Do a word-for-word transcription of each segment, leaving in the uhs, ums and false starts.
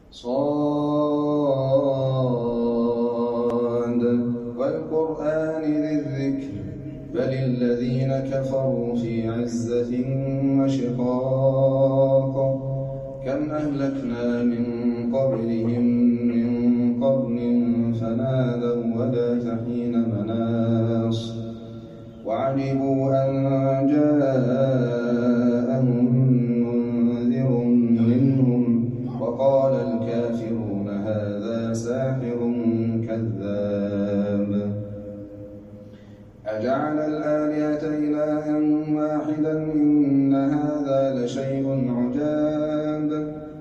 صاد والقرآن ذي الذكر بل الذين كفروا في عزة وشقاق كم أهلكنا من قبلهم من قرن فنادوا ولا حين مناص وعجبوا أن جاءهم منذر منهم وقال الكافرون هذا ساحر كذاب أجعل الآلهة إلها واحدا إن هذا لشيء عجاب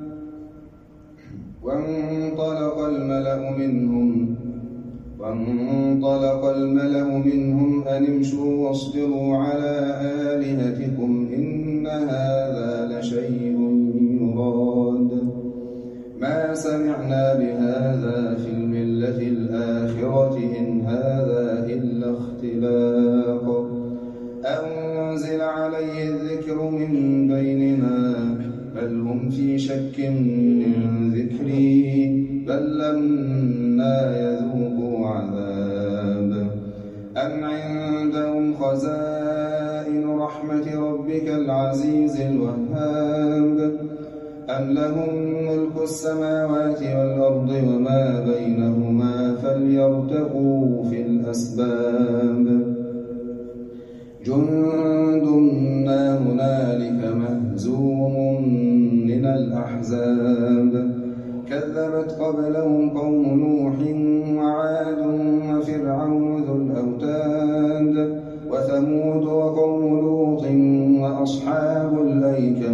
وانطلق الملأ منهم وانطلق الملأ منهم أن امشوا واصبروا على آلهتكم إن هذا لشيء يراد ما سمعنا بهذا في الملة الآخرة إن هذا إلا اختلاق أنزل عليه الذكر من بيننا بل هم في شك من ذكري بل لما يذوقوا عذاب أم عندهم خزائن رحمة ربك العزيز الوهاب أم لهم ملك السماوات والأرض وما بينهما فليرتقوا في الأسباب جند ما هنالك مهزوم من الأحزاب كذبت قبلهم قوم نوح وعاد وفرعون ذو الأوتاد وثمود وقوم لوط وأصحاب الأيكة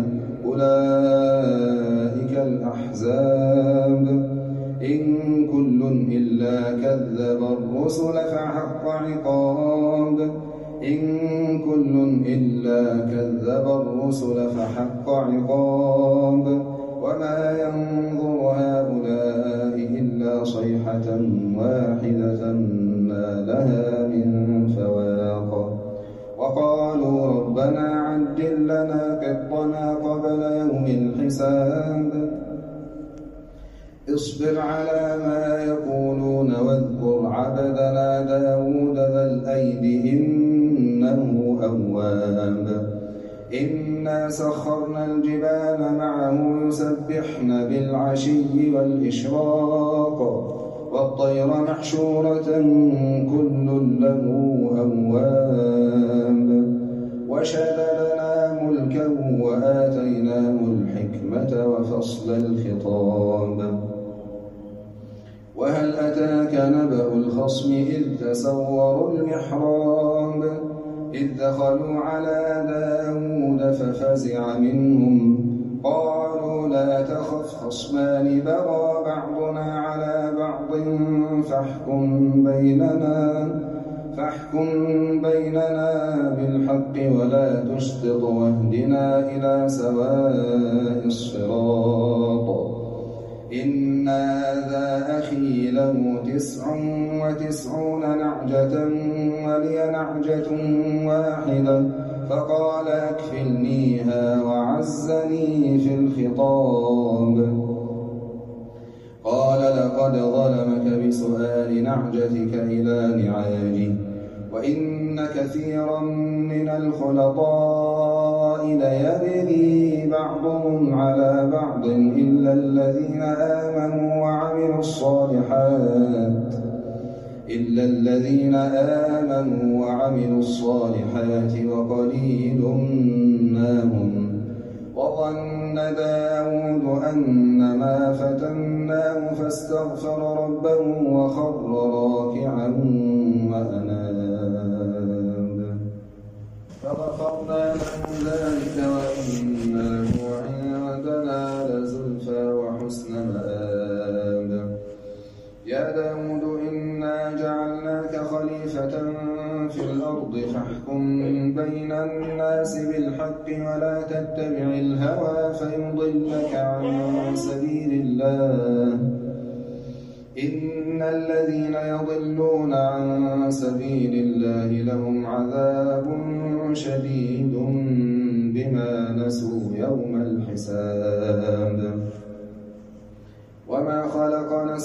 أولئك الأحزاب إن كل إلا كذب الرسل فحق عقاب إن كل إلا كذب الرسل فحق عقاب وما ينظر هؤلاء إلا صيحة واحدة ما لها من فواق وقالوا ربنا عجل لنا قطنا قبل يوم الحساب اصبر على ما يقولون واذكر عبدنا داود ذا الأيد إنه أواب إنا سخرنا الجبال معه يسبحن بالعشي والإشراق والطير محشورة كل له أواب وشددنا ملكه وآتيناه الحكمة وفصل الخطاب وهل أتاك نبأ الخصم إذ تسوروا المحراب إذ دخلوا على داود ففزع منهم قالوا لا تخف خصمان بغى بعضنا على بعض فاحكم بيننا فاحكم بيننا بالحق ولا تشطط واهدنا إلى سواء الصراط إن هذا أخي له تسع وتسعون نعجة ولي نعجة واحدة فقال أكفلنيها وعزني في الخطاب قال لقد ظلمك بسؤال نعجتك إلى نعاجه وإن كثيرا من الخلطاء ليبغي بعضهم على بعض إلا الذين آمنوا وعملوا الصالحات إلا الذين آمنوا وعملوا الصالحات وقليل ما هم وظن داود أنما فتناه فاستغفر ربه وخر راكعا وأناب فغفرنا له ذلك وإن له عندنا لزلفى وحسن مآب يا داود إنا جعلناك خليفة في الأرض فاحكم بين الناس بالحق ولا تتبع الهوى فيضلك عن سبيل الله إن الذين يضلون عن سبيل الله لهم عذاب شديد بما نسوا يوم الحساب خلقنا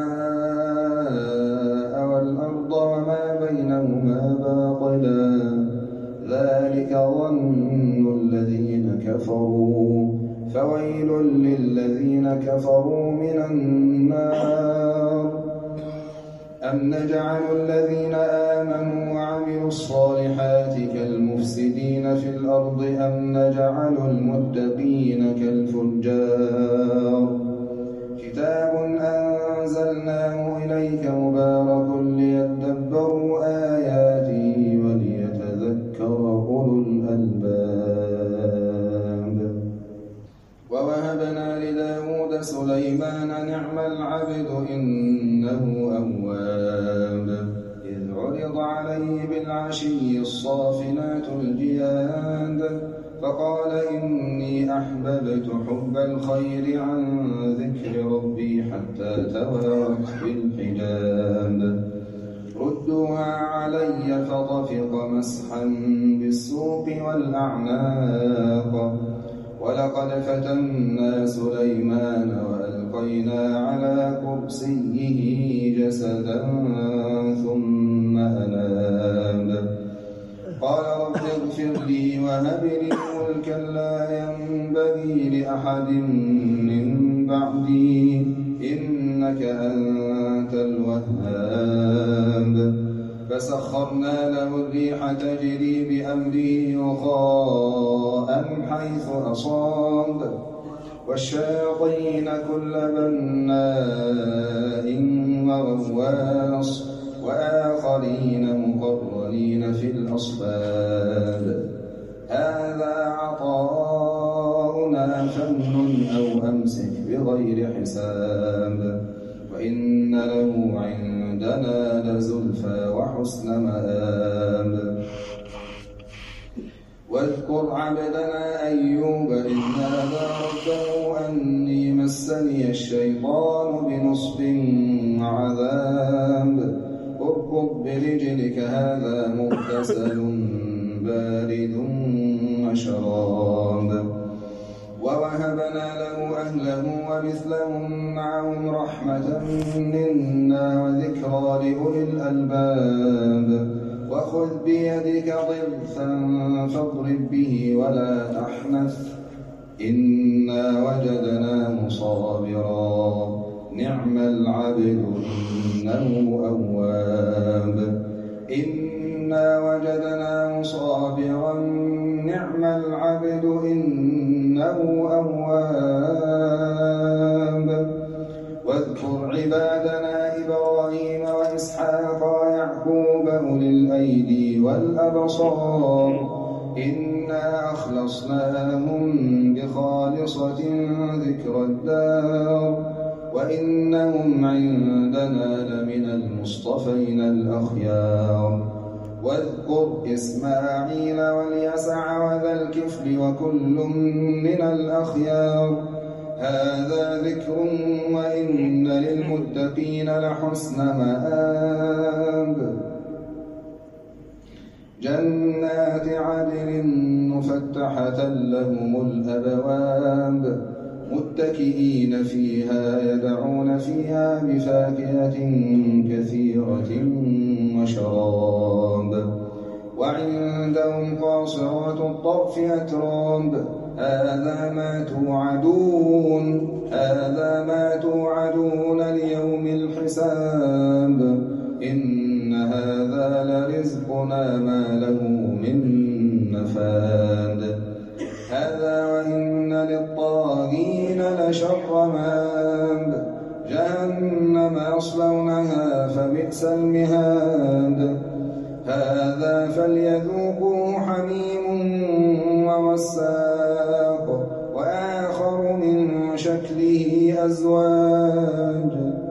السماء والأرض وما بينهما باطلا ذلك ظن الذين كفروا فويل للذين كفروا من النار أم نجعل الذين آمنوا وعملوا الصالحات كالمفسدين في الأرض أم نجعل المتقين كالفجار كتاب أنزلناه إليك مبارك ليدبروا آياته وليتذكر أولو الألباب ووهبنا لداود سليمان نعم العبد إنه أواب إذ عرض عليه بالعشي الصافنات الجياد فقال إني أحببت حب الخير عن ذكر ربي حتى توارت بالحجاب ردوها علي فطفق مسحا بالسوق والأعناق ولقد فتنا سليمان وألقينا على كرسيه جسدا ثم أناب قال رب اغفر لي وهب لي ملكا لا ينبغي لأحد من بعدي إنك أنت الوهاب فسخرنا له الريح تجري بأمره رخاء حيث أصاب والشياطين كل بناء وغواص وآخرين مقرنين في الأصفاد هذا عطاؤنا فامنن أو أمسك بغير حساب وإن له عندنا لزلفى وحسن مآب واذكر عبدنا أيوب إذ نادى ربه أني مسني الشيطان بنصب وعذاب اركض برجلك هذا مغتسل بارد وشراب ووهبنا له أهله ومثلهم معهم رحمة منا وذكرى لأولي الألباب وخذ بيدك ضغثا فاضرب به ولا تحنث إنا وجدناه صابرا نعم العبد إنه أواب إنا وجدناه صابرا نعم العبد إنه أواب واذكر عبادنا إبراهيم وإسحاق ويعقوب أولي الأيدي والأبصار إنا أخلصناهم بخالصة ذكر الدار وإنهم عندنا لمن المصطفين الأخيار واذكر إسماعيل واليسع وذا الكفل وكل من الأخيار هذا ذكر وإن للمتقين لحسن مآب جنات عدن مفتحة لهم الأبواب متكئين فيها يدعون فيها بفاكهة كثيرة وشراب وعندهم قاصرات الطرف أتراب هذا ما توعدون هذا ما توعدون ليوم الحساب إن هذا لرزقنا ما له من نفاد هذا وإن للطاغين لشر مآب جهنم يصلونها فبئس المهاد هذا فليذوقوا حميم وغساق وآخر من شكله أزواج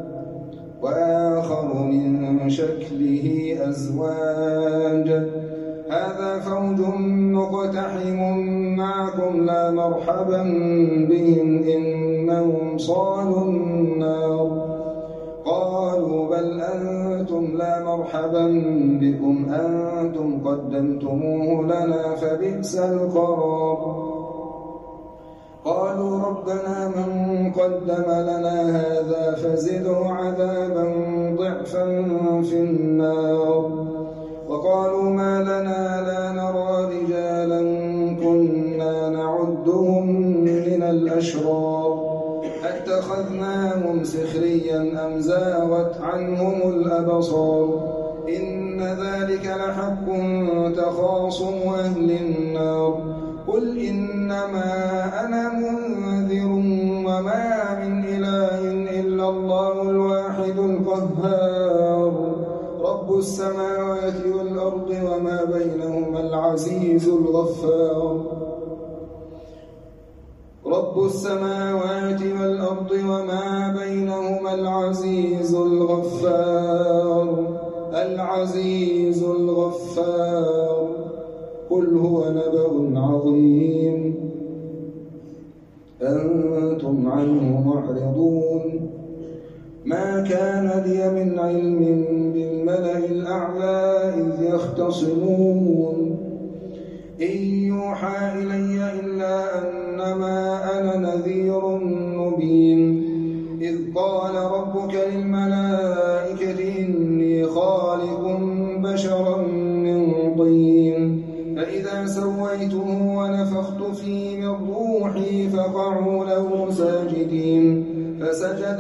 وآخر من شكله أزواج هذا فوج مقتحم معكم لا مرحبا بهم إنهم صالوا النار قالوا بل أنتم لا مرحبا بكم أنتم قدمتموه لنا فبئس القرار قالوا ربنا من قدم لنا هذا فزده عذابا ضعفا في النار. وقالوا ما لنا لا نرى رجالا كنا نعدهم من الأشرار أتخذناهم سخريا أم زاغت عنهم الأبصار إن ذلك لحق تخاصم أهل النار. قل إنما أنا منذر وما من إله إلا الله الواحد القهار رب السماوات والأرض وما بينهما العزيز الغفار رب السماوات والأرض وما بينهما العزيز الغفار العزيز الغفار. قل هو نبأ عظيم أنتم عنه معرضون. ما كان لي من علم بالملأ الأعلى إذ يختصمون إن يوحى إلي إلا أنما أنا نذير مبين. إذ قال ربك للملائكة إني خالق بشرا من طين فإذا سويته ونفخت فيه من روحي فقعوا له ساجدين فسجد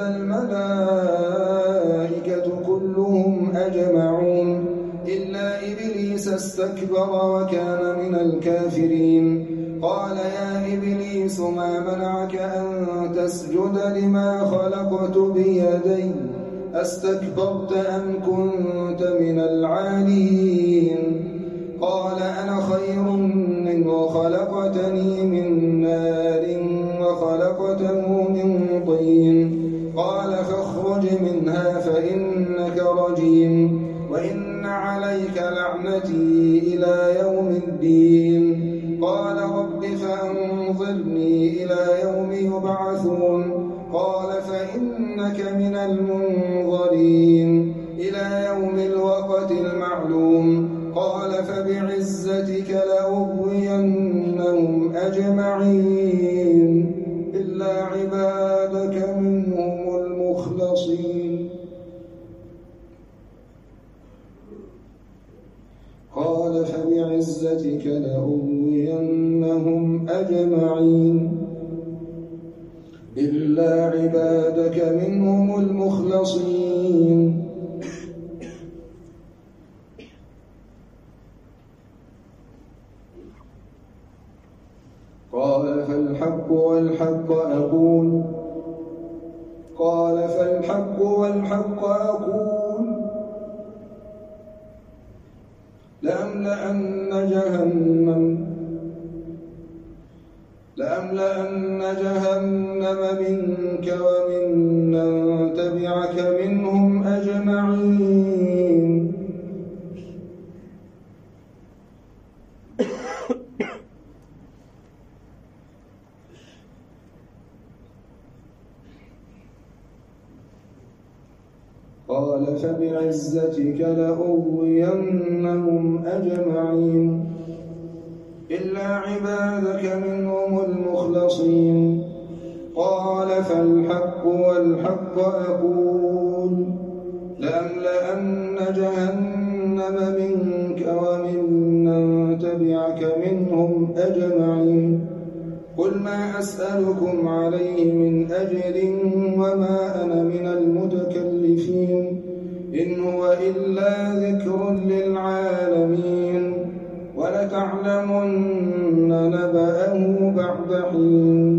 الملائكة كلهم أجمعون إلا إبليس استكبر وكان من الكافرين. قال يا إبليس ما منعك أن تسجد لما خلقت بيدي أستكبرت أم كنت من العالين؟ قال أنا خير منه خلقتني من نار وخلقته من طين قال فاخرج منها فإنك رجيم وإن عليك لعنتي إلى يوم الدين. قال رب فأنظرني إلى يوم يبعثون قال فإنك من المنظرين إلى يوم الوقت المعلوم. قال فبعزتك لأغوينهم أجمعين إلا عبادك منهم المخلصين. قال فبعزتك لأغوينهم أجمعين إلا عبادك منهم المخلصين. قال فالحق والحق أقول قال فالحق والحق أقول لأملأن جهنم لأملأن جهنم منك وممن تبعك منهم أجمعين. قال فبعزتك لأغوينهم أجمعين إلا عبادك منهم المخلصين. قال فالحق والحق أقول لأملأن جهنم منك وممن تبعك منهم أجمعين. قل ما أسألكم عليه من أجر وما أنا من المتكلفين إن هو إلا ذكر للعالمين ولتعلمن نبأه بعد حين.